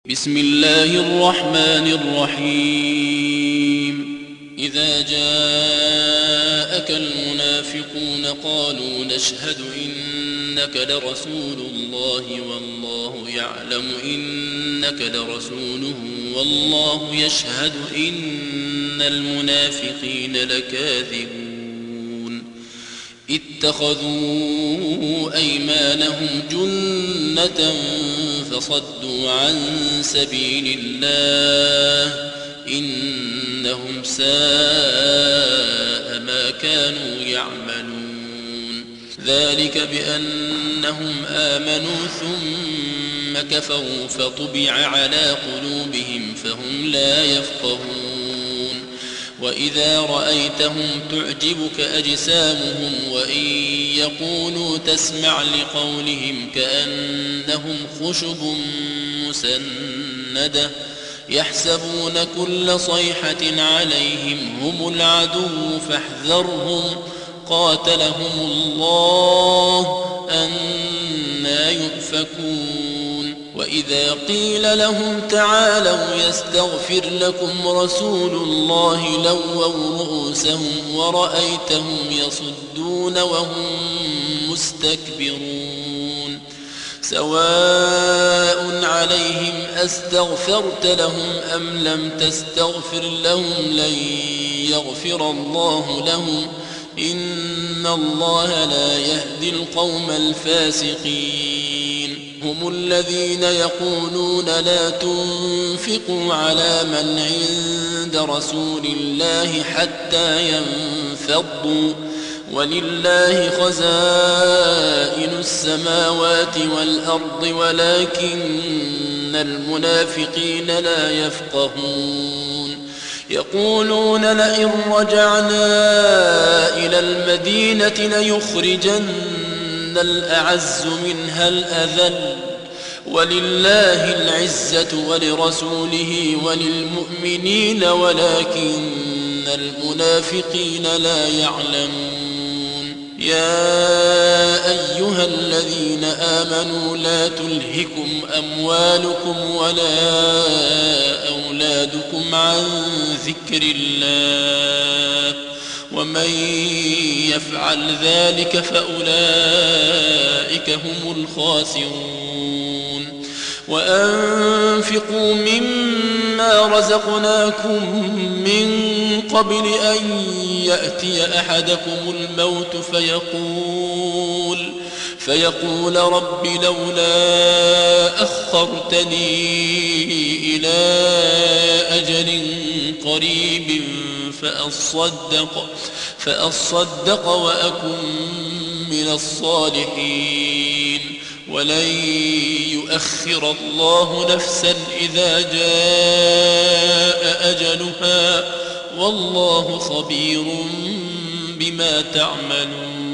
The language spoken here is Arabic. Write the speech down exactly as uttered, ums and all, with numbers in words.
بسم الله الرحمن الرحيم إذا جاءك المنافقون قالوا نشهد إنك لرسول الله والله يعلم إنك لرسوله والله يشهد إن المنافقين لكاذبون اتخذوا أيمانهم جنة فصدوا عن سبيل الله إنهم ساء ما كانوا يعملون ذلك بأنهم آمنوا ثم كفروا فطبع على قلوبهم فهم لا يفقهون وإذا رأيتهم تعجبك أجسامهم وإن يقولوا تسمع لقولهم كأنهم خشب مسندة يحسبون كل صيحة عليهم هم العدو فاحذرهم قاتلهم الله أنى يؤفكون وإذا قيل لهم تعالوا يستغفر لكم رسول الله لووا رؤوسهم ورأيتهم يصدون وهم مستكبرون سواء عليهم أستغفرت لهم أم لم تستغفر لهم لن يغفر الله لهم إن الله لا يهدي القوم الفاسقين هم الذين يقولون لا تنفقوا على من عند رسول الله حتى ينفضوا ولله خزائن السماوات والأرض ولكن المنافقين لا يفقهون يقولون لئن رجعنا إلى المدينة ليخرجن الأعز منها الأذل ولله العزة ولرسوله وللمؤمنين ولكن المنافقين لا يعلمون يا أيها الذين آمنوا لا تلهكم أموالكم ولا أولادكم عن ذكر الله ومن يفعل ذلك فأولئك هم الخاسرون وأنفقوا مما رزقناكم من قبل أن يأتي أحدكم الموت فيقول فيقول رب لولا أخرتني إلى أجل قريب فأصدق, فأصدق وأكن من الصالحين ولن يؤخر الله نفسا إذا جاء أجلها والله خبير بما تعملون